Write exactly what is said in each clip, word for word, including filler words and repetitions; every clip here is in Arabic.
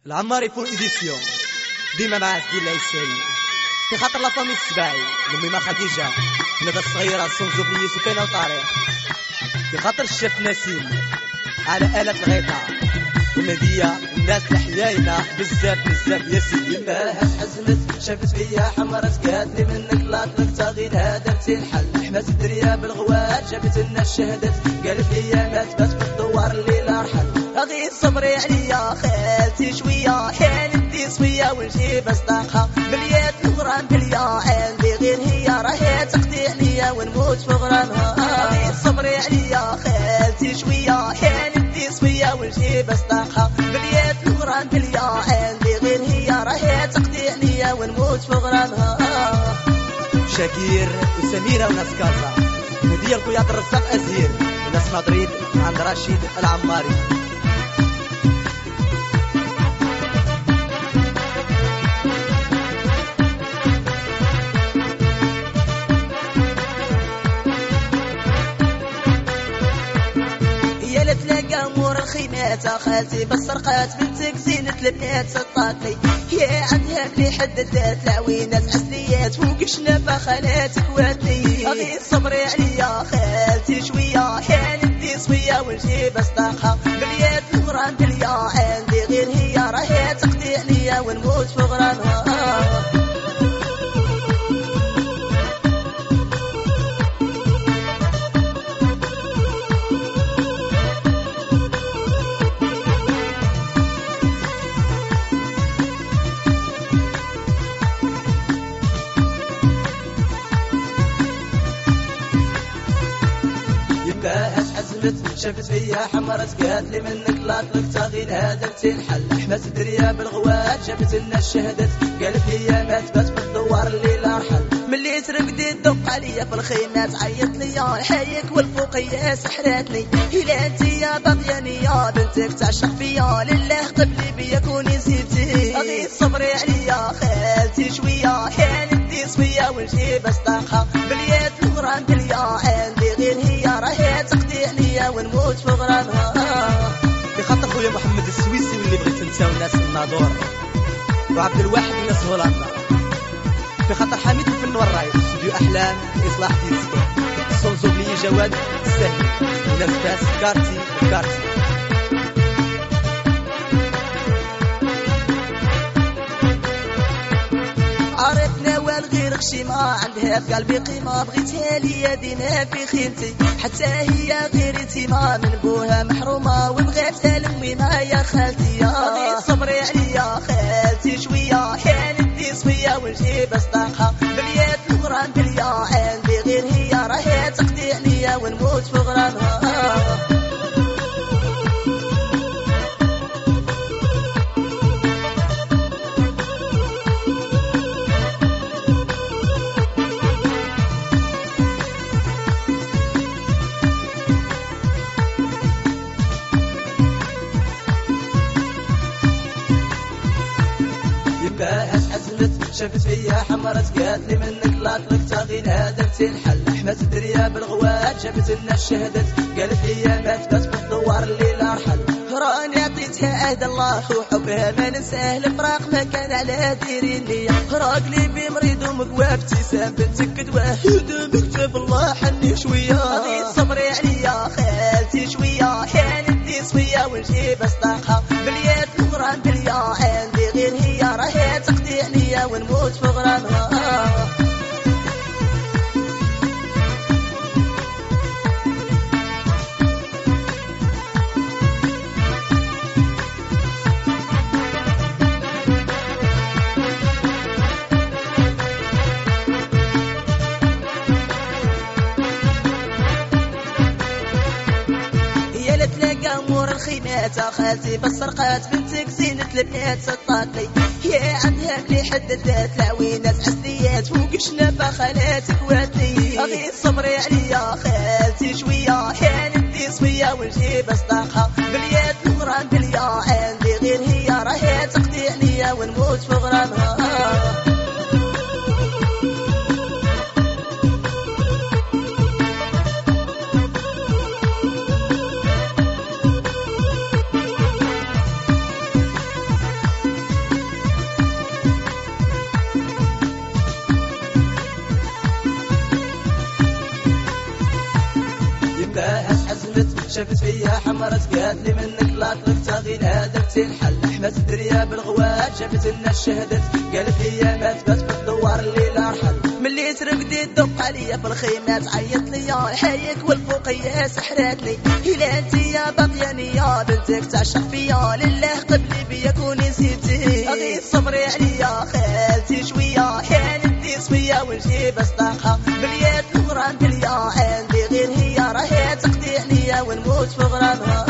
العمار يكون إديسيون ديما مع عزيز العيساوي في خاطر لا فامي السباعي لميمة خديجة ندى الصغيرة سونزوبليس وكاينة وطارق في خاطر الشيف نسيم على آلة الغيطة ومدية الناس الحياينة بزاف بزاف يا سيدي باها حزمت شافت فيا حمرت قالتلي منك لاطلق تاغي هذا تنحل حمات الدريا بالغوات جابت لنا الشهدت قالت لي ما تبات في الدوار الليل ارحل اغي صبري عليا خالتي شويه حالتي صفيه ونجيب اصدقها مليات الغرام بليا عندي غير هي راهي تقضي عليا ونموت في غرامها اغي صبري عليا خالتي شويه حالتي صفيه ونجيب اصدقها مليات الغرام بليا عندي غير هي راهي تقضي عليا ونموت في غرامها شاكير وسميرة وناس كازا هدية الكويات الرزاق أزير وناس مدريد عند رشيد العماري تلاقى مور الخيمات خالتي بالسرقات بنتك زينة البنات سطاتلي يا عندها بلي حددات العوينات عسليات فوق شنفة خالاتك واتلي اغي صبري عليا خالتي شوية حالتي صفية ونجيب اصدقها بليات الغرام بليا عندي غير هي راهي تقضي عليا ونموت في غرامها شافت فيا حمرت قالتلي منك لاطلق تاغي هذا تنحل حمات الدريا بالغوات جابت لنا الشهدت قالت لي ما تبات في الدوار الليل ارحل ملي ترقدي تدق عليا في الخيمات عيط لي حيك والفوقيه سحراتني الى انت يا باغياني يا بنتك تعشق فيا لله قبلي بيا كوني زيتي اغي صبري عليا خالتي شويه حالتي صفيه ونجيب اصدقها بليات الغرام بليا عندي غير هي راهي تقضي عليا ونموت في غرامها في خاطر خويا محمد السويسي واللي بغيت نساو ناس الناظور وعبد الواحد وناس هولندا في خاطر حميد الفن والراي استوديو احلام اصلاح ديسكو سونزوبلي جواد السهل وناس باس كارتي كارتي عرفنا والغير خشيمة عندها في قلبي قيمة بغيتها لي دينا في خيمتي حتى هي غير يتيمة من بوها محرومة وبغيتها لميمة يا خالتي يا صبري عليا خالتي شوية حالتي صفية ونجيب اصدقها بليات الغرام بليا عندي غير هي راهي تقضي عليا ونموت في غرامها شافت فيا حمرت قالتلي منك لاطلق تاغي هذا تنحل حمات الدريا بالغوات جابت لنا الشهدت قالت لي ما تبات في الدوار الليل ارحل راني عطيتها عهد الله وحبها ما ننساه الفراق ما كان على ديري ليا راقلي بمريض ومقوى ابتسام بنتك كدواه بكتب الله حني شويه اغي صبري عليا خالتي شويه حالتي صفيه ونجيب اصدقها بليات الغرام بليا عندي غير هي راهي تقضي عليا ونموت في غرامها مور الخيمات خالتي بالسرقات بنتك زينة البنات سطاتلي يا عندها بلي حددات العوينات عسليات فوق شنفة خالاتك واتلي اغي صبري عليا خالتي شوية حالتي صفية ونجيب اصدقها بليات الغرام بليا عندي غير هي راهي تقضي عليا ونموت في غرامها شافت فيا حمرت قالت لي منك لا طلقت غير هدرت الحل حمات الدريا بالغوات جابت لنا الشهدت قالت لي ما تبات في الدوار الليل ارحل ملي ترقدي تدق عليا في الخيمات عيط ليا حيك والفوقيه سحراتني الى انت يا باقيانيه بنتك تعشق فيا لله قبلي بيا كوني نسيتي غير صبري عليا خالتي شويه كانت تسويه ونجيب اصدقها باليد الغرام بليا عندي غير هي راهي تقضي عليا ونموت في غرامها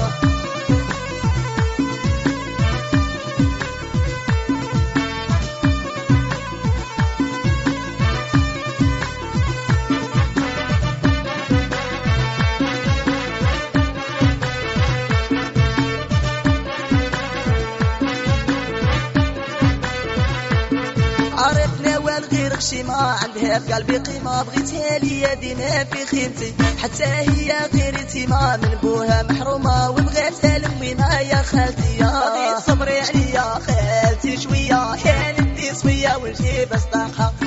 عرفنا والغير غشي ما عندها في قلبي قيمة بغيتها ليا ديما في خيمتي حتى هي غير يتيمة من بوها محرومة وبغيتها لمي ما يا خالتي يا صبري عليا خالتي شوية كانت تسوية ونجيب اصدقها